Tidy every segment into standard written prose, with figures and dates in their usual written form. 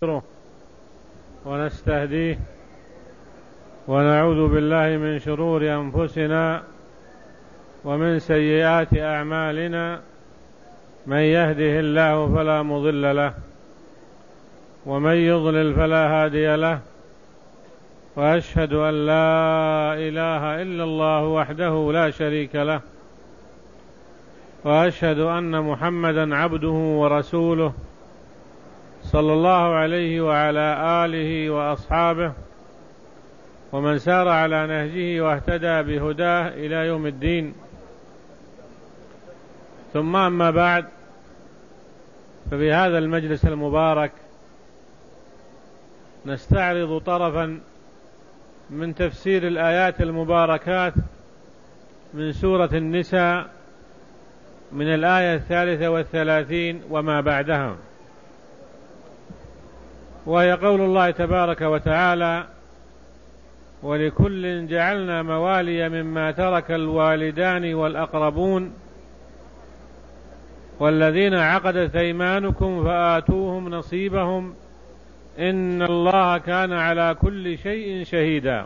ونستغفره ونستهديه ونعوذ بالله من شرور أنفسنا ومن سيئات أعمالنا. من يهده الله فلا مضل له ومن يضلل فلا هادي له، وأشهد أن لا إله إلا الله وحده لا شريك له، وأشهد أن محمدا عبده ورسوله صلى الله عليه وعلى آله وأصحابه ومن سار على نهجه واهتدى بهداه إلى يوم الدين. ثم أما بعد، ففي هذا المجلس المبارك نستعرض طرفا من تفسير الآيات المباركات من سورة النساء من الآية 33 وما بعدها، وهي قول الله تبارك وتعالى: ولكل جعلنا موالي مما ترك الوالدان والأقربون والذين عقدت أيمانكم فآتوهم نصيبهم إن الله كان على كل شيء شهيدا.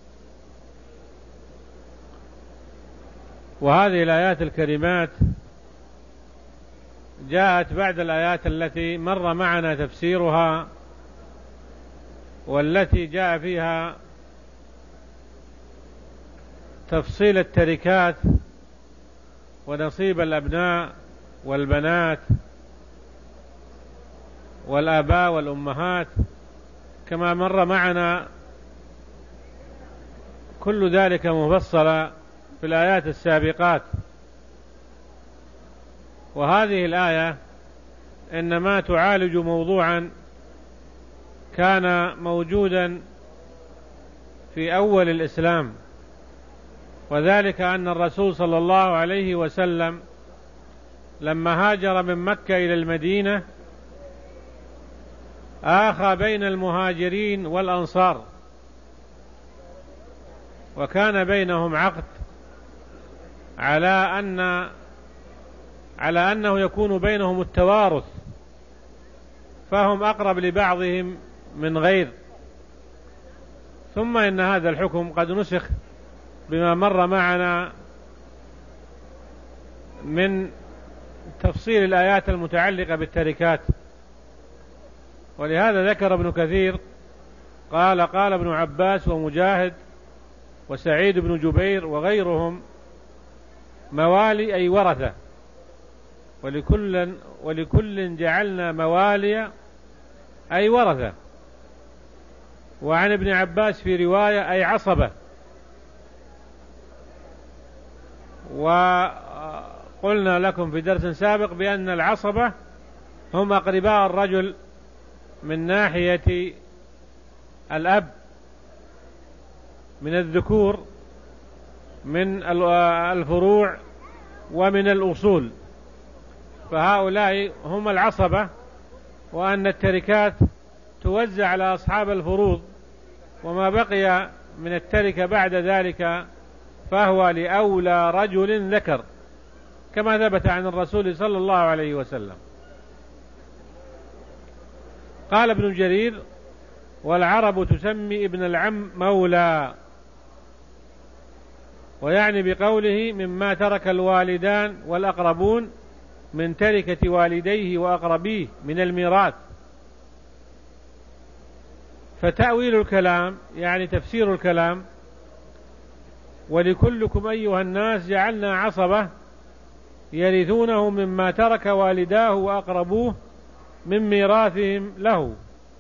وهذه الآيات الكريمات جاءت بعد الآيات التي مر معنا تفسيرها، والتي جاء فيها تفصيل التركات ونصيب الأبناء والبنات والآباء والأمهات، كما مر معنا كل ذلك مفصلا في الآيات السابقات. وهذه الآية إنما تعالج موضوعا كان موجودا في أول الإسلام، وذلك أن الرسول صلى الله عليه وسلم لما هاجر من مكة إلى المدينة آخى بين المهاجرين والأنصار، وكان بينهم عقد على أنه يكون بينهم التوارث، فهم أقرب لبعضهم من غير. ثم إن هذا الحكم قد نسخ بما مر معنا من تفصيل الآيات المتعلقة بالتركات. ولهذا ذكر ابن كثير قال ابن عباس ومجاهد وسعيد بن جبير وغيرهم: موالي أي ورثة، ولكل جعلنا موالي أي ورثة. وعن ابن عباس في رواية أي عصبة. وقلنا لكم في درس سابق بأن العصبة هم أقرباء الرجل من ناحية الأب من الذكور من الفروع ومن الأصول، فهؤلاء هم العصبة. وأن التركات توزع على أصحاب الفروض، وما بقي من التركة بعد ذلك فهو لأولى رجل ذكر، كما ثبت عن الرسول صلى الله عليه وسلم. قال ابن جرير: والعرب تسمي ابن العم مولى، ويعني بقوله مما ترك الوالدان والأقربون من تركة والديه وأقربيه من الميراث. فتأويل الكلام يعني تفسير الكلام: ولكلكم أيها الناس جعلنا عصبة يرثونه مما ترك والداه وأقربوه من ميراثهم له.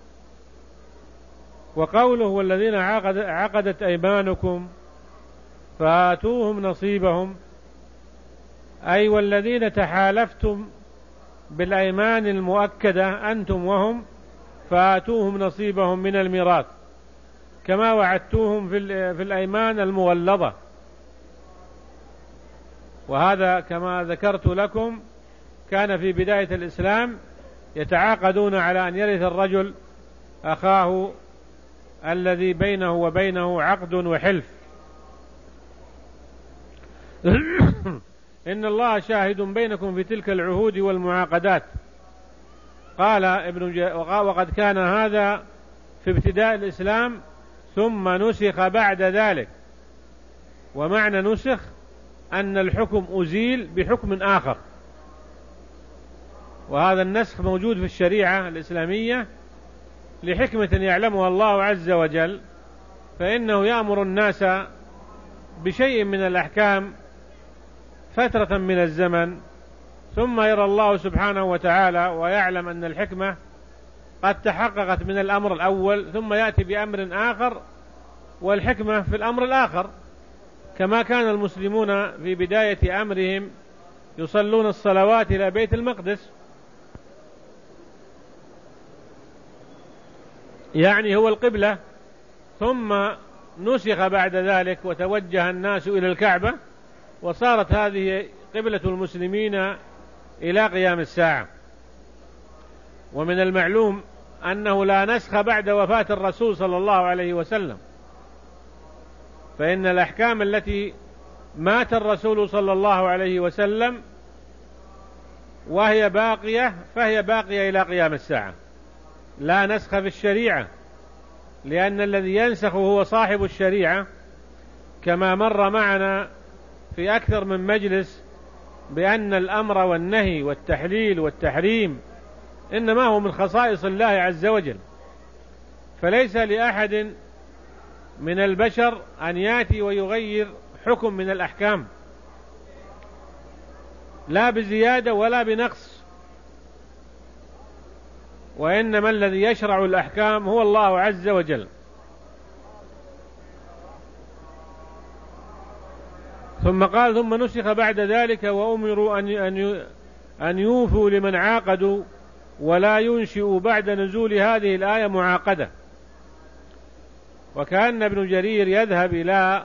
وقوله والذين عقدت أيمانكم فآتوهم نصيبهم، أي والذين تحالفتم بالأيمان المؤكدة أنتم وهم، فآتوهم نصيبهم من الميراث كما وعدتوهم في الأيمان المغلظة. وهذا كما ذكرت لكم كان في بداية الإسلام يتعاقدون على أن يرث الرجل أخاه الذي بينه وبينه عقد وحلف. إن الله شاهد بينكم في تلك العهود والمعاقدات. وقد كان هذا في ابتداء الإسلام ثم نسخ بعد ذلك. ومعنى نسخ أن الحكم أزيل بحكم آخر، وهذا النسخ موجود في الشريعة الإسلامية لحكمة يعلمها الله عز وجل، فإنه يأمر الناس بشيء من الأحكام فترة من الزمن، ثم يرى الله سبحانه وتعالى ويعلم أن الحكمة قد تحققت من الأمر الأول، ثم يأتي بأمر آخر والحكمة في الأمر الآخر، كما كان المسلمون في بداية أمرهم يصلون الصلوات إلى بيت المقدس، يعني هو القبلة، ثم نسخ بعد ذلك وتوجه الناس إلى الكعبة، وصارت هذه قبلة المسلمين إلى قيام الساعة. ومن المعلوم أنه لا نسخ بعد وفاة الرسول صلى الله عليه وسلم، فإن الأحكام التي مات الرسول صلى الله عليه وسلم وهي باقية فهي باقية إلى قيام الساعة، لا نسخ في الشريعة، لأن الذي ينسخ هو صاحب الشريعة، كما مر معنا في أكثر من مجلس بأن الأمر والنهي والتحليل والتحريم إنما هو من خصائص الله عز وجل، فليس لأحد من البشر أن يأتي ويغير حكم من الأحكام، لا بزيادة ولا بنقص، وإنما الذي يشرع الأحكام هو الله عز وجل. ثم قال: ثم نسخ بعد ذلك وأمروا أن يوفوا لمن عاقدوا ولا ينشئوا بعد نزول هذه الآية معاقدة. وكأن ابن جرير يذهب إلى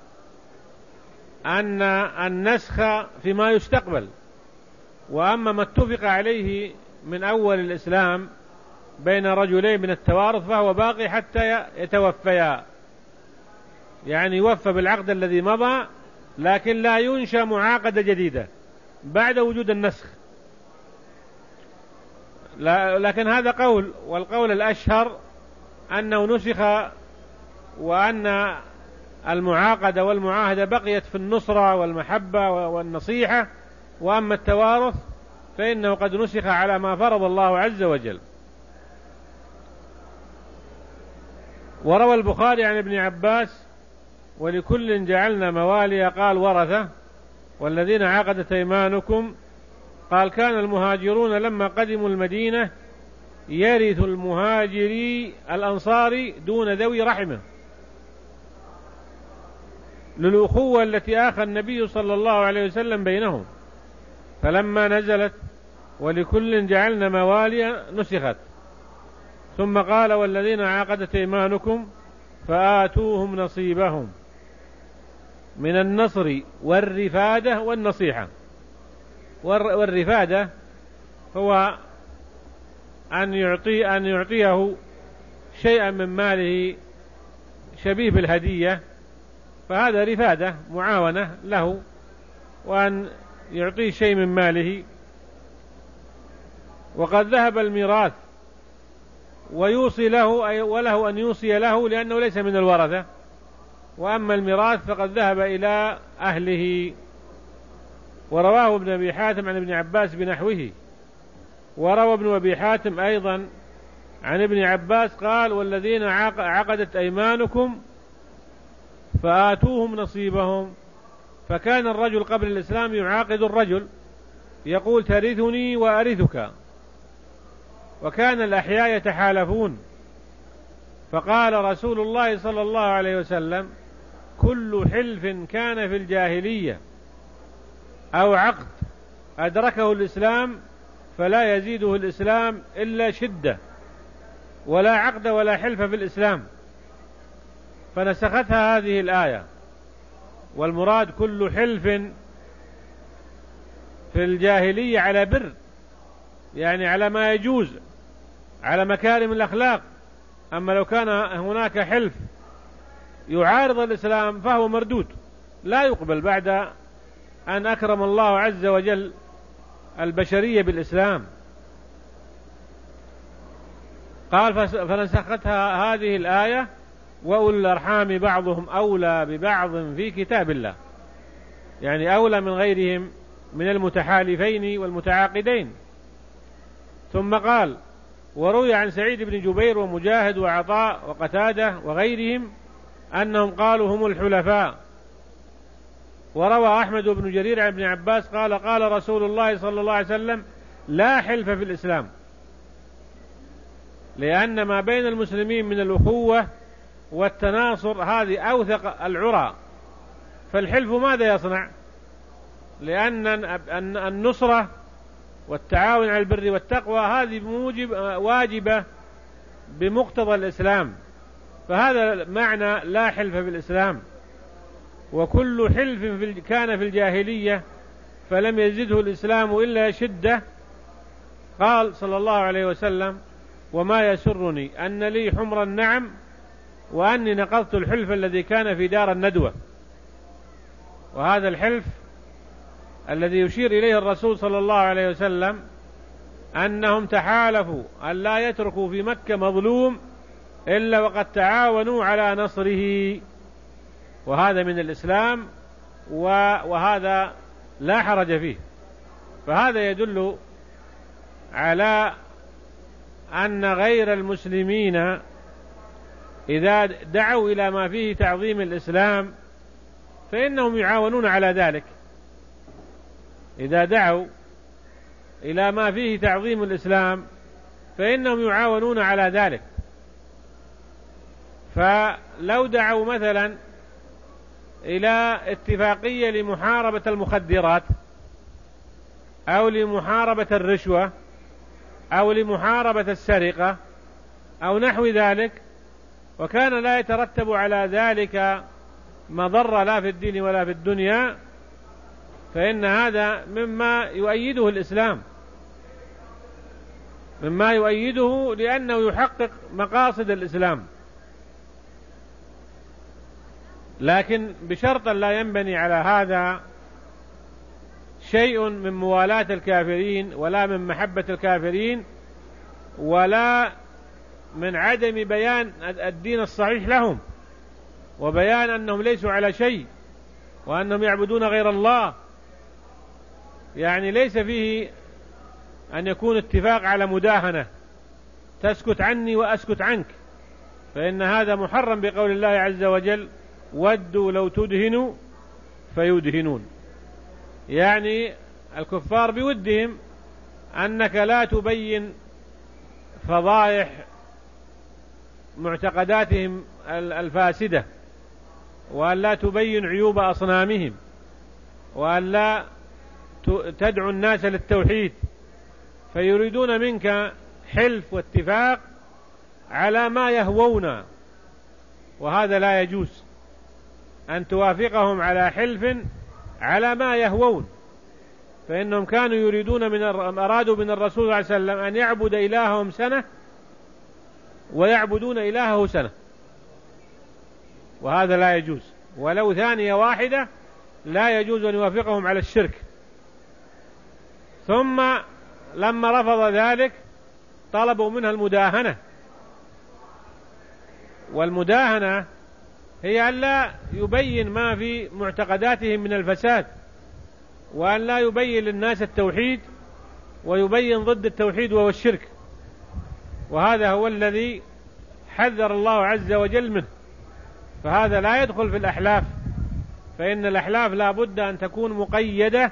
أن النسخ فيما يستقبل، وأما ما اتفق عليه من أول الإسلام بين رجلين من التوارث فهو باقي حتى يتوفيا، يعني يوفى بالعقد الذي مضى، لكن لا ينشأ معاقدة جديدة بعد وجود النسخ. لكن هذا قول، والقول الأشهر أنه نسخ، وأن المعاقدة والمعاهدة بقيت في النصرة والمحبة والنصيحة، وأما التوارث فإنه قد نسخ على ما فرض الله عز وجل. وروى البخاري عن ابن عباس: ولكل جعلنا موالي، قال ورثة، والذين عقدت أيمانكم، قال كان المهاجرون لما قدموا المدينة يرث المهاجري الأنصاري دون ذوي رحمه، للأخوة التي آخى النبي صلى الله عليه وسلم بينهم، فلما نزلت ولكل جعلنا موالي نسخت، ثم قال: والذين عقدت أيمانكم فآتوهم نصيبهم من النصر والرفادة والنصيحة. والرفادة هو أن يعطيه شيئا من ماله شبيه بالهدية، فهذا رفادة معاونة له، وأن يعطيه شيء من ماله. وقد ذهب الميراث ويوصي له، وله أن يوصي له لأنه ليس من الورثة، وأما الميراث فقد ذهب إلى أهله. ورواه ابن أبي حاتم عن ابن عباس بنحوه. وروى ابن أبي حاتم أيضا عن ابن عباس قال: والذين عقدت أيمانكم فآتوهم نصيبهم. فكان الرجل قبل الإسلام يعاقد الرجل، يقول: ترثني وأرثك، وكان الأحياء يتحالفون. فقال رسول الله صلى الله عليه وسلم: كل حلف كان في الجاهلية أو عقد أدركه الإسلام فلا يزيده الإسلام إلا شدة، ولا عقد ولا حلف في الإسلام. فنسختها هذه الآية، والمراد كل حلف في الجاهلية على بر، يعني على ما يجوز، على مكارم الأخلاق. أما لو كان هناك حلف يعارض الإسلام فهو مردود، لا يقبل بعد أن أكرم الله عز وجل البشرية بالإسلام. قال فنسختها هذه الآية وأولي الأرحام بعضهم أولى ببعض في كتاب الله، يعني أولى من غيرهم من المتحالفين والمتعاقدين. ثم قال وروي عن سعيد بن جبير ومجاهد وعطاء وقتادة وغيرهم أنهم قالوا هم الحلفاء. وروى أحمد بن جرير عن ابن عباس قال قال رسول الله صلى الله عليه وسلم لا حلف في الإسلام، لأن ما بين المسلمين من الأخوة والتناصر هذه أوثق العرى، فالحلف ماذا يصنع؟ لأن النصرة والتعاون على البر والتقوى هذه واجبة بمقتضى الإسلام، فهذا معنى لا حلف في الإسلام. وكل حلف كان في الجاهلية فلم يزده الإسلام إلا شدة. قال صلى الله عليه وسلم وما يسرني أن لي حمر النعم وأني نقضت الحلف الذي كان في دار الندوة. وهذا الحلف الذي يشير إليه الرسول صلى الله عليه وسلم أنهم تحالفوا أن لا يتركوا في مكة مظلوم إلا وقد تعاونوا على نصره، وهذا من الإسلام وهذا لا حرج فيه. فهذا يدل على أن غير المسلمين إذا دعوا إلى ما فيه تعظيم الإسلام فإنهم يعاونون على ذلك. إذا دعوا إلى ما فيه تعظيم الإسلام فإنهم يعاونون على ذلك. فلو دعوا مثلا إلى اتفاقية لمحاربة المخدرات أو لمحاربة الرشوة أو لمحاربة السرقة أو نحو ذلك، وكان لا يترتب على ذلك مضرة لا في الدين ولا في الدنيا، فإن هذا مما يؤيده الإسلام، مما يؤيده لأنه يحقق مقاصد الإسلام، لكن بشرط لا ينبني على هذا شيء من موالاة الكافرين ولا من محبة الكافرين ولا من عدم بيان الدين الصحيح لهم وبيان أنهم ليسوا على شيء وأنهم يعبدون غير الله. يعني ليس فيه أن يكون اتفاق على مداهنة تسكت عني وأسكت عنك، فإن هذا محرم بقول الله عز وجل ودوا لو تدهنوا فيدهنون. يعني الكفار بودهم أنك لا تبين فضائح معتقداتهم الفاسدة، وأن لا تبين عيوب أصنامهم، وأن لا تدعو الناس للتوحيد، فيريدون منك حلف واتفاق على ما يهوون، وهذا لا يجوز أن توافقهم على حلف على ما يهوون، فإنهم كانوا يريدون أرادوا من الرسول صلى الله عليه وسلم أن يعبد إلههم سنة ويعبدون إلهه سنة، وهذا لا يجوز، ولو ثانية واحدة لا يجوز أن يوافقهم على الشرك. ثم لما رفض ذلك طلبوا منها المداهنة، والمداهنة هي أن لا يبين ما في معتقداتهم من الفساد، وأن لا يبين للناس التوحيد ويبين ضد التوحيد وهو الشرك، وهذا هو الذي حذر الله عز وجل منه. فهذا لا يدخل في الأحلاف، فإن الأحلاف لا بد أن تكون مقيدة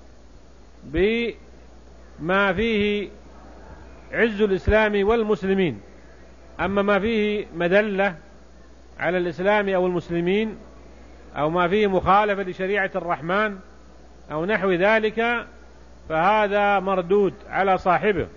بما فيه عز الإسلام والمسلمين. أما ما فيه مدلة على الإسلام أو المسلمين أو ما فيه مخالفة لشريعة الرحمن أو نحو ذلك فهذا مردود على صاحبه.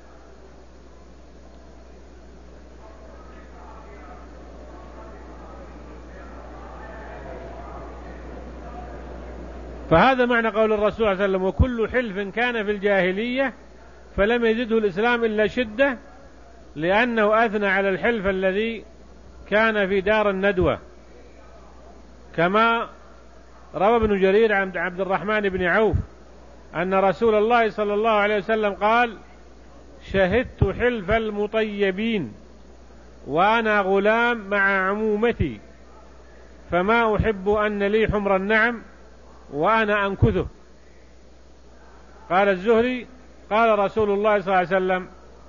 فهذا معنى قول الرسول صلى الله عليه وسلم وكل حلف كان في الجاهلية فلم يزده الإسلام إلا شدة، لأنه أثنى على الحلف الذي كان في دار الندوة، كما روى ابن جرير عن عبد الرحمن بن عوف أن رسول الله صلى الله عليه وسلم قال شهدت حلف المطيبين وأنا غلام مع عمومتي، فما أحب أن لي حمر النعم وأنا أنكثه. قال الزهري: قال رسول الله صلى الله عليه وسلم: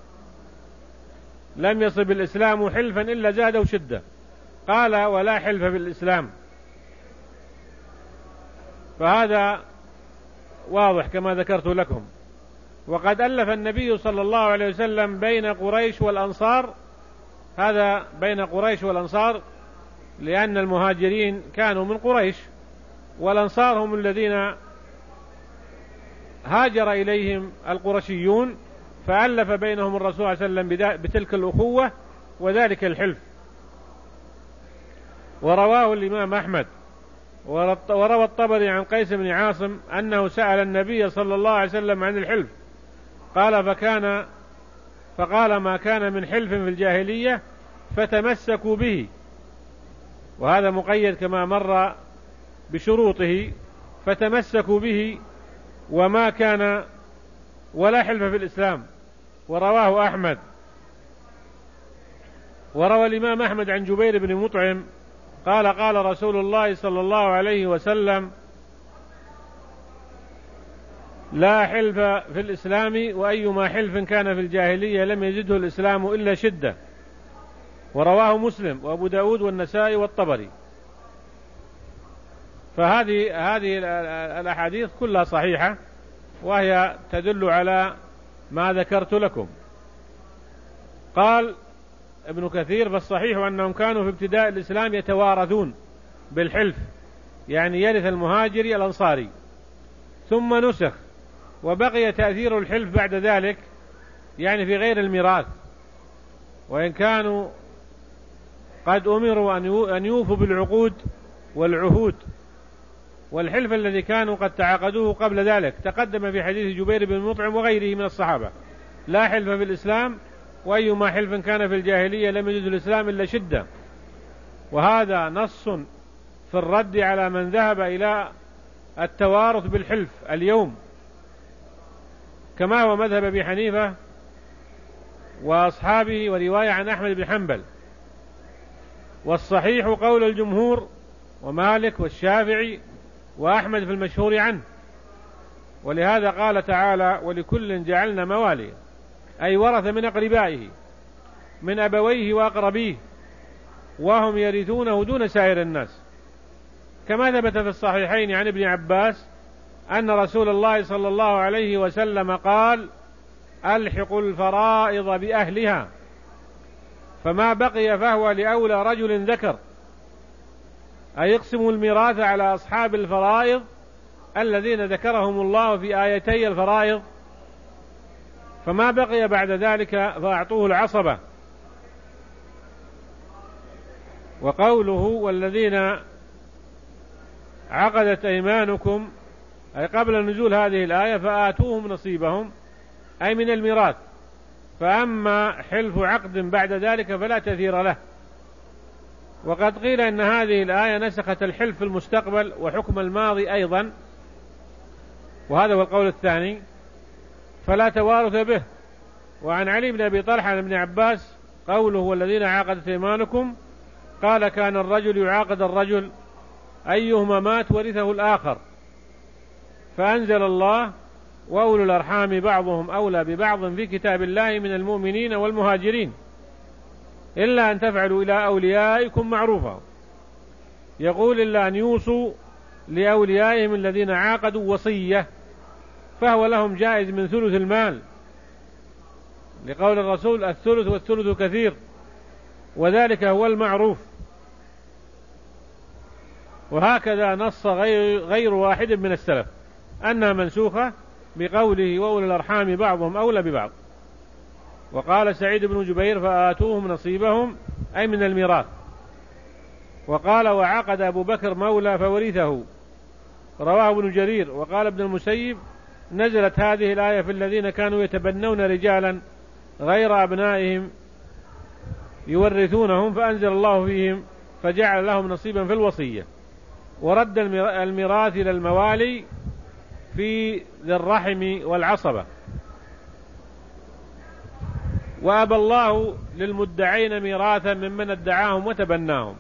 لم يصب الإسلام حلفا إلا زاده شدة. قال: ولا حلف في الإسلام. فهذا واضح كما ذكرت لكم. وقد ألف النبي صلى الله عليه وسلم بين قريش والأنصار، هذا بين قريش والأنصار لأن المهاجرين كانوا من قريش، والأنصار هم الذين هاجر إليهم القرشيون، فألف بينهم الرسول صلى الله عليه وسلم بتلك الأخوة وذلك الحلف. ورواه الإمام أحمد وروى الطبري عن قيس بن عاصم أنه سأل النبي صلى الله عليه وسلم عن الحلف، فقال: ما كان من حلف في الجاهلية فتمسكوا به. وهذا مقيد كما مر بشروطه، فتمسكوا به، وما كان ولا حلف في الإسلام. ورواه أحمد. وروى الإمام أحمد عن جبير بن مطعم قال: قال رسول الله صلى الله عليه وسلم: لا حلف في الإسلام، وأيما حلف كان في الجاهلية لم يزده الإسلام إلا شدة. ورواه مسلم وأبو داود والنسائي والطبري. فهذه الأحاديث كلها صحيحة، وهي تدل على ما ذكرت لكم. قال ابن كثير: فالصحيح أنهم كانوا في ابتداء الإسلام يتوارثون بالحلف، يعني يرث المهاجري الأنصاري، ثم نسخ وبقي تأثير الحلف بعد ذلك، يعني في غير الميراث، وإن كانوا قد أمروا أن يوفوا بالعقود والعهود والحلف الذي كانوا قد تعاقدوه قبل ذلك. تقدم في حديث جبير بن مطعم وغيره من الصحابة: لا حلف في الإسلام، وأيما حلف كان في الجاهلية لم يجد الإسلام إلا شدة. وهذا نص في الرد على من ذهب إلى التوارث بالحلف اليوم، كما هو مذهب أبي حنيفة وأصحابه، ورواية عن أحمد بن حنبل. والصحيح قول الجمهور ومالك والشافعي وأحمد في المشهور عنه. ولهذا قال تعالى: ولكل جعلنا موالي، أي ورث من أقربائه من أبويه وأقربيه، وهم يرثونه دون سائر الناس، كما ثبت في الصحيحين عن ابن عباس أن رسول الله صلى الله عليه وسلم قال: ألحقوا الفرائض بأهلها، فما بقي فهو لأولى رجل ذكر، أي يقسم الميراث على أصحاب الفرائض الذين ذكرهم الله في آيتي الفرائض، فما بقي بعد ذلك فأعطوه العصبة. وقوله: والذين عقدت أيمانكم، أي قبل نزول هذه الآية، فآتوهم نصيبهم، أي من الميراث. فأما حلف عقد بعد ذلك فلا تأثير له. وقد قيل إن هذه الآية نسخت الحلف في المستقبل وحكم الماضي أيضا، وهذا هو القول الثاني، فلا توارث به. وعن علي بن أبي طلحة عن ابن عباس قوله: والذين عاقدت أيمانكم، قال: كان الرجل يعاقد الرجل أيهما مات ورثه الآخر، فأنزل الله: وأولو الأرحام بعضهم أولى ببعض في كتاب الله من المؤمنين والمهاجرين إلا أن تفعلوا إلى أوليائكم معروفا. يقول: إلا أن يوصوا لأوليائهم الذين عاقدوا وصية، فهو لهم جائز من ثلث المال، لقول الرسول: الثلث والثلث كثير، وذلك هو المعروف. وهكذا نص غير واحد من السلف أنها منسوخة بقوله: وأولي الأرحام بعضهم أولى ببعض. وقال سعيد بن جبير: فآتوهم نصيبهم، أي من الميراث. وقال: وعقد أبو بكر مولى فورثه، رواه ابن جرير. وقال ابن المسيب: نزلت هذه الآية في الذين كانوا يتبنون رجالا غير أبنائهم يورثونهم، فأنزل الله فيهم فجعل لهم نصيبا في الوصية. ورد الميراث إلى الموالي في ذي الرحم والعصبة. وأبى الله للمدعين ميراثا ممن ادعاهم وتبناهم،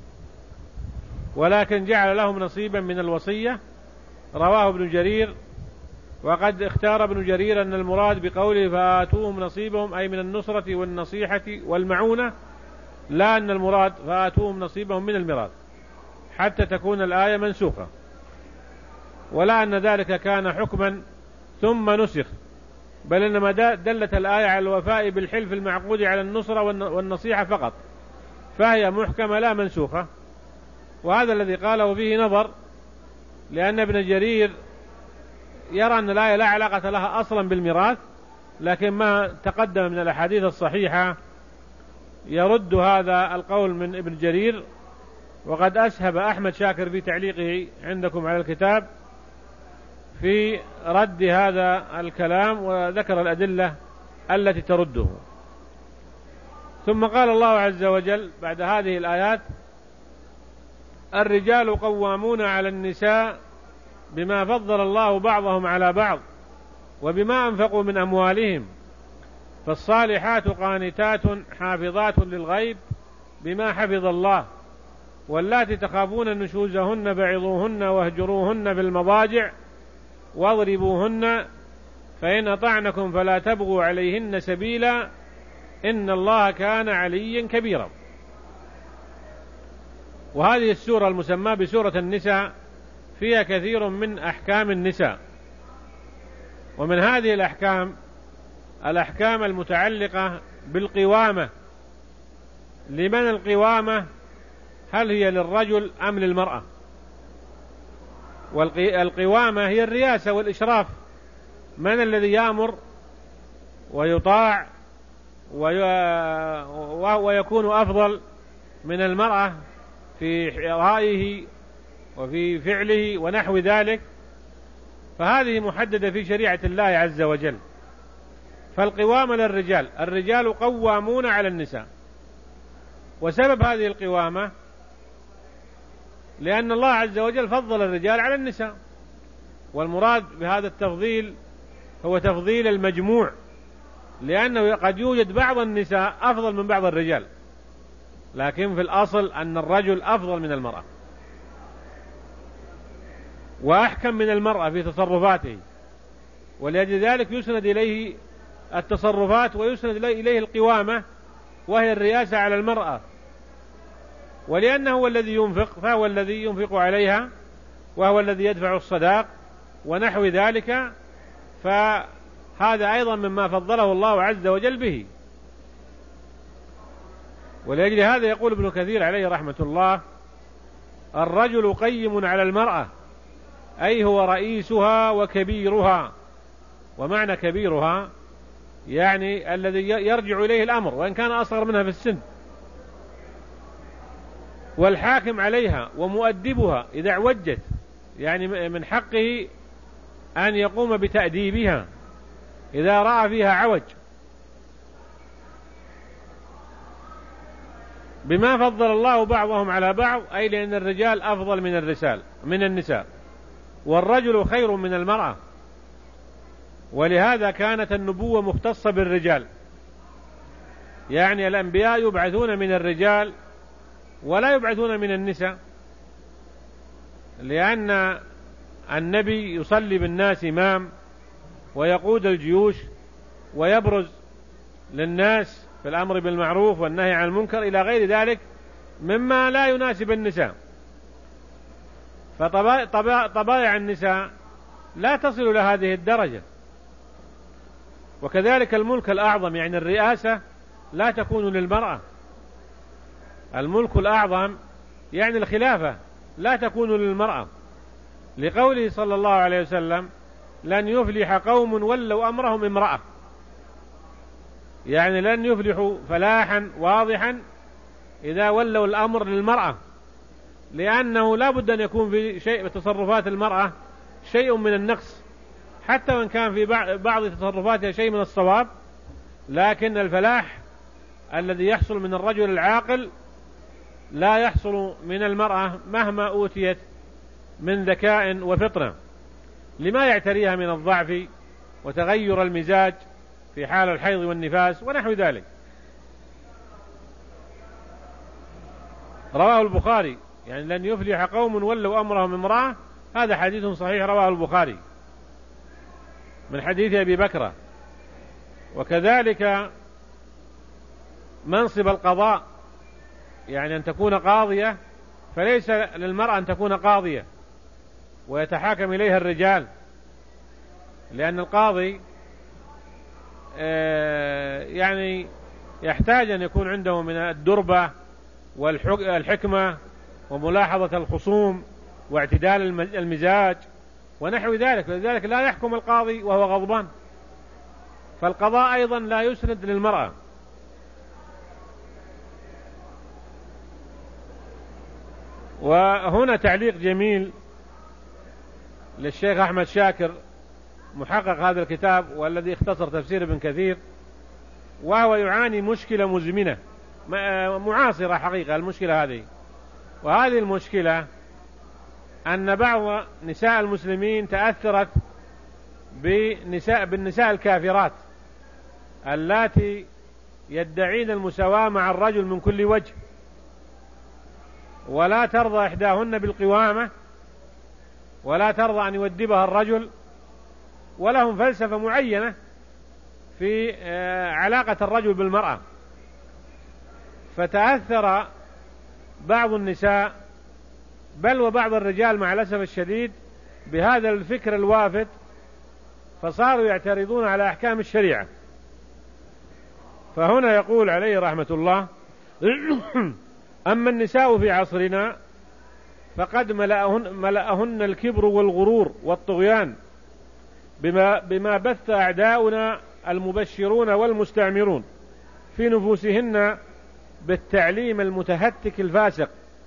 ولكن جعل لهم نصيبا من الوصية. رواه ابن جرير. وقد اختار ابن جرير أن المراد بقوله فآتوهم نصيبهم أي من النصرة والنصيحة والمعونة، لا أن المراد فآتوهم نصيبهم من الميراث حتى تكون الآية منسوخة، ولا أن ذلك كان حكما ثم نسخ، بل إنما دلت الآية على الوفاء بالحلف المعقود على النصرة والنصيحة فقط، فهي محكمة لا منسوخة. وهذا الذي قاله فيه نظر، لأن ابن جرير يرى أن الآية لا علاقة لها أصلا بالميراث، لكن ما تقدم من الأحاديث الصحيحة يرد هذا القول من ابن جرير. وقد أسهب أحمد شاكر في تعليقه عندكم على الكتاب في رد هذا الكلام، وذكر الأدلة التي ترده. ثم قال الله عز وجل بعد هذه الآيات: الرجال قوامون على النساء بما فضل الله بعضهم على بعض وبما أنفقوا من أموالهم، فالصالحات قانتات حافظات للغيب بما حفظ الله، واللاتي تخافون نشوزهن بعظوهن واهجروهن في المضاجع واضربوهن، فإن أطعنكم فلا تبغوا عليهن سبيلا إن الله كان عليا كبيرا. وهذه السورة المسمى بسورة النساء فيها كثير من أحكام النساء، ومن هذه الأحكام المتعلقة بالقوامة. لمن القوامة؟ هل هي للرجل أم للمرأة؟ والقوامة هي الرياسة والإشراف، من الذي يأمر ويطاع ويكون أفضل من المرأة في رأيه وفي فعله ونحو ذلك، فهذه محددة في شريعة الله عز وجل. فالقوامة للرجال، الرجال قوامون على النساء. وسبب هذه القوامة لأن الله عز وجل فضل الرجال على النساء، والمراد بهذا التفضيل هو تفضيل المجموع، لأنه قد يوجد بعض النساء أفضل من بعض الرجال، لكن في الأصل أن الرجل أفضل من المرأة وأحكم من المرأة في تصرفاته، ولأجل ذلك يسند إليه التصرفات ويسند إليه القوامة، وهي الرياسة على المرأة. ولأنه هو الذي ينفق فهو الذي ينفق عليها، وهو الذي يدفع الصداق ونحو ذلك، فهذا أيضا مما فضله الله عز وجل به. ولأجل هذا يقول ابن كثير عليه رحمة الله: الرجل قيم على المرأة، أي هو رئيسها وكبيرها. ومعنى كبيرها يعني الذي يرجع إليه الأمر وإن كان أصغر منها في السن، والحاكم عليها ومؤدبها إذا اعوجت، يعني من حقه أن يقوم بتأديبها إذا رأى فيها عوج. بما فضل الله بعضهم على بعض، أي لأن الرجال أفضل من النساء، والرجل خير من المرأة، ولهذا كانت النبوة مختصة بالرجال، يعني الأنبياء يبعثون من الرجال ولا يبعثون من النساء، لأن النبي يصلي بالناس إمام ويقود الجيوش ويبرز للناس في الأمر بالمعروف والنهي عن المنكر إلى غير ذلك مما لا يناسب النساء. فطبائع النساء لا تصل إلى هذه الدرجة. وكذلك الملك الأعظم يعني الرئاسة لا تكون للمرأة، الملك الأعظم يعني الخلافة لا تكون للمرأة، لقوله صلى الله عليه وسلم: لن يفلح قوم ولوا أمرهم امرأة، يعني لن يفلحوا فلاحا واضحا إذا ولوا الأمر للمرأة، لأنه لا بد أن يكون في شيء بتصرفات المرأة شيء من النقص، حتى وإن كان في بعض تصرفاتها شيء من الصواب، لكن الفلاح الذي يحصل من الرجل العاقل لا يحصل من المرأة مهما أوتيت من ذكاء وفطنة، لما يعتريها من الضعف وتغير المزاج في حال الحيض والنفاس ونحو ذلك. رواه البخاري، يعني لن يفلح قوم ولوا أمرهم امرأة، هذا حديث صحيح رواه البخاري من حديث أبي بكرة. وكذلك منصب القضاء، يعني أن تكون قاضية، فليس للمرأة أن تكون قاضية ويتحاكم إليها الرجال، لأن القاضي يعني يحتاج أن يكون عنده من الدربة والحكمة وملاحظة الخصوم واعتدال المزاج ونحو ذلك، لذلك لا يحكم القاضي وهو غضبان. فالقضاء أيضا لا يسند للمرأة. وهنا تعليق جميل للشيخ أحمد شاكر محقق هذا الكتاب والذي اختصر تفسير ابن كثير، وهو يعاني مشكلة مزمنة معاصرة حقيقة المشكلة هذه. وهذه المشكلة أن بعض نساء المسلمين تأثرت بالنساء الكافرات اللاتي يدعين المساواة مع الرجل من كل وجه، ولا ترضى إحداهن بالقوامة، ولا ترضى أن يودبها الرجل، ولهم فلسفة معينة في علاقة الرجل بالمرأة. فتأثر بعض النساء بل وبعض الرجال مع الأسف الشديد بهذا الفكر الوافد، فصاروا يعترضون على أحكام الشريعة. فهنا يقول عليه رحمة الله: أما النساء في عصرنا فقد ملأهن الكبر والغرور والطغيان بما بث أعداؤنا المبشرون والمستعمرون في نفوسهن بالتعليم المتهتك الفاسق،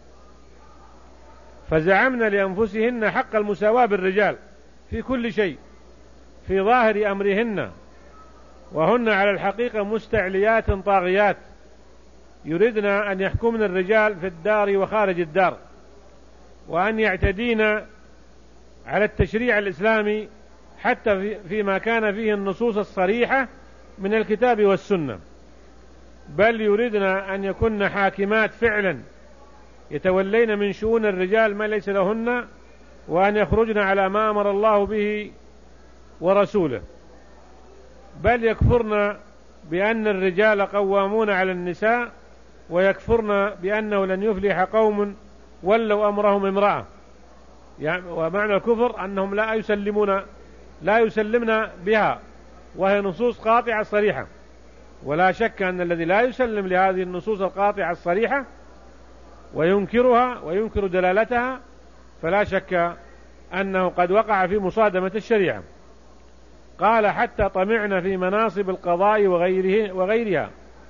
فزعمن لأنفسهن حق المساواة بالرجال في كل شيء في ظاهر أمرهن، وهن على الحقيقة مستعليات طاغيات يريدن أن يحكمن الرجال في الدار وخارج الدار، وأن يعتدين على التشريع الإسلامي حتى فيما كان فيه النصوص الصريحة من الكتاب والسنة، بل يريدن أن يكن حاكمات فعلا يتولين من شؤون الرجال ما ليس لهن، وأن يخرجن على ما أمر الله به ورسوله، بل يكفرن بأن الرجال قوامون على النساء، ويكفرن بأنه لن يفلح قوم ولوا أمرهم امرأة. يعني ومعنى الكفر أنهم لا يسلمن بها، وهي نصوص قاطعة صريحة. ولا شك أن الذي لا يسلم لهذه النصوص القاطعة الصريحة وينكرها وينكر دلالتها، فلا شك أنه قد وقع في مصادمة الشريعة. قال: حتى طمعن في مناصب القضاء وغيرها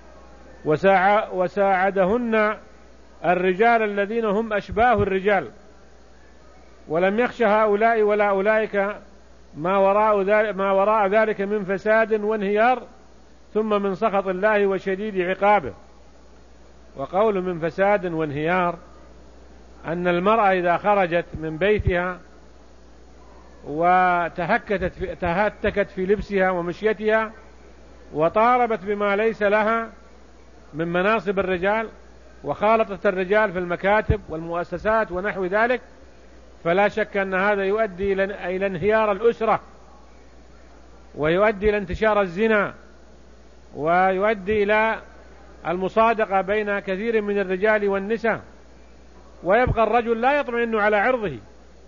وساعدهن الرجال الذين هم أشباه الرجال، ولم يخش هؤلاء ولا أولئك ما وراء ذلك من فساد وانهيار، ثم من سخط الله وشديد عقابه. وقول من فساد وانهيار أن المرأة إذا خرجت من بيتها وتهتكت في لبسها ومشيتها وطالبت بما ليس لها من مناصب الرجال وخالطت الرجال في المكاتب والمؤسسات ونحو ذلك، فلا شك أن هذا يؤدي إلى انهيار الأسرة، ويؤدي إلى انتشار الزنا، ويؤدي إلى المصادقة بين كثير من الرجال والنساء، ويبقى الرجل لا يطمئن على عرضه.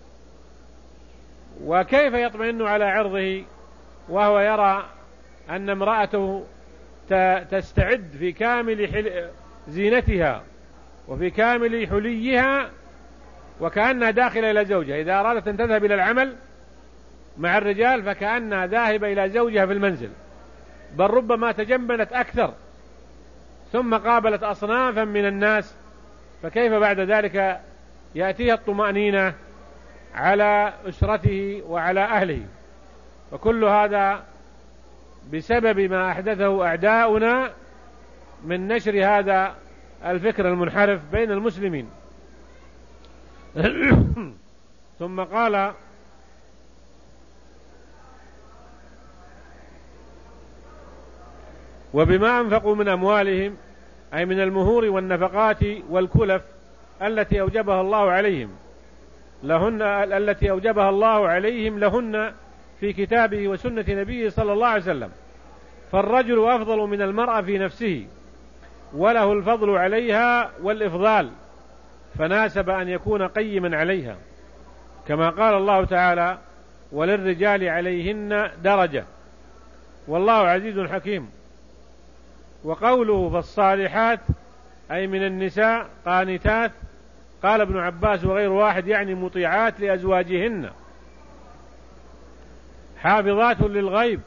وكيف يطمئن على عرضه وهو يرى أن امرأته تستعد في كامل زينتها وفي كامل حليها وكأنها داخلة إلى زوجها؟ إذا أرادت أن تذهب إلى العمل مع الرجال فكأنها ذاهبة إلى زوجها في المنزل، بل ربما تجملت أكثر، ثم قابلت أصنافا من الناس، فكيف بعد ذلك يأتيها الطمأنينة على أسرته وعلى أهله؟ وكل هذا بسبب ما أحدثه أعداؤنا من نشر هذا الفكر المنحرف بين المسلمين. ثم قال: وبما أنفقوا من أموالهم، أي من المهور والنفقات والكلف التي أوجبها الله عليهم لهن في كتابه وسنة نبيه صلى الله عليه وسلم. فالرجل أفضل من المرأة في نفسه، وله الفضل عليها والإفضال، فناسب أن يكون قيما عليها، كما قال الله تعالى: وللرجال عليهن درجة والله عزيز حكيم. وقوله فالصالحات أي من النساء قانتات، قال ابن عباس وغير واحد يعني مطيعات لأزواجهن، حافظات للغيب.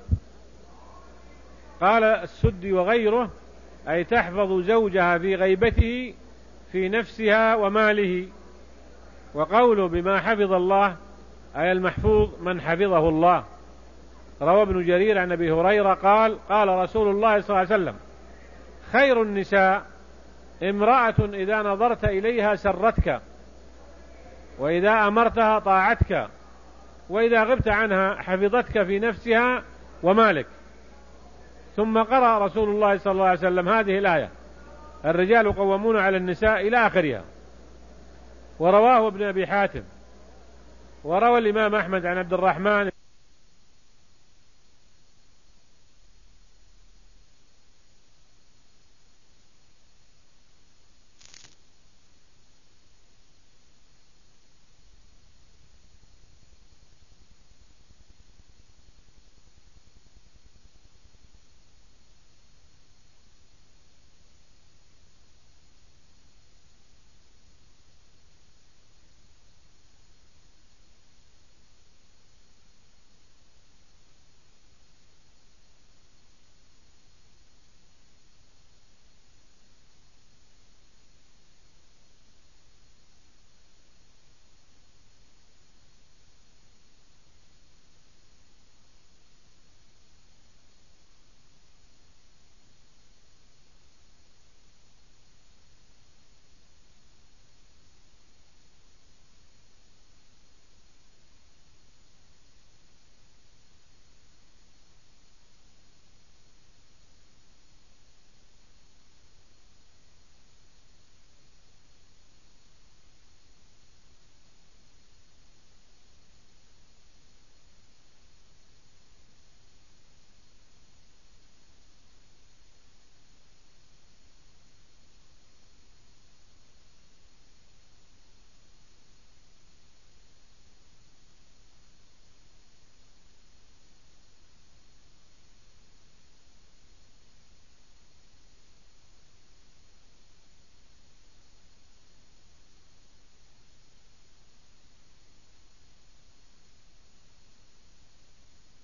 قال السدي وغيره أي تحفظ زوجها في غيبته في نفسها وماله. وقوله بما حفظ الله أي المحفوظ من حفظه الله. روى ابن جرير عن أبي هريرة قال: قال رسول الله صلى الله عليه وسلم: خير النساء امرأة إذا نظرت إليها سرتك، وإذا أمرتها طاعتك، وإذا غبت عنها حفظتك في نفسها ومالك. ثم قرأ رسول الله صلى الله عليه وسلم هذه الآية: الرجال قوامون على النساء إلى آخرها. ورواه ابن أبي حاتم. وروى الإمام أحمد عن عبد الرحمن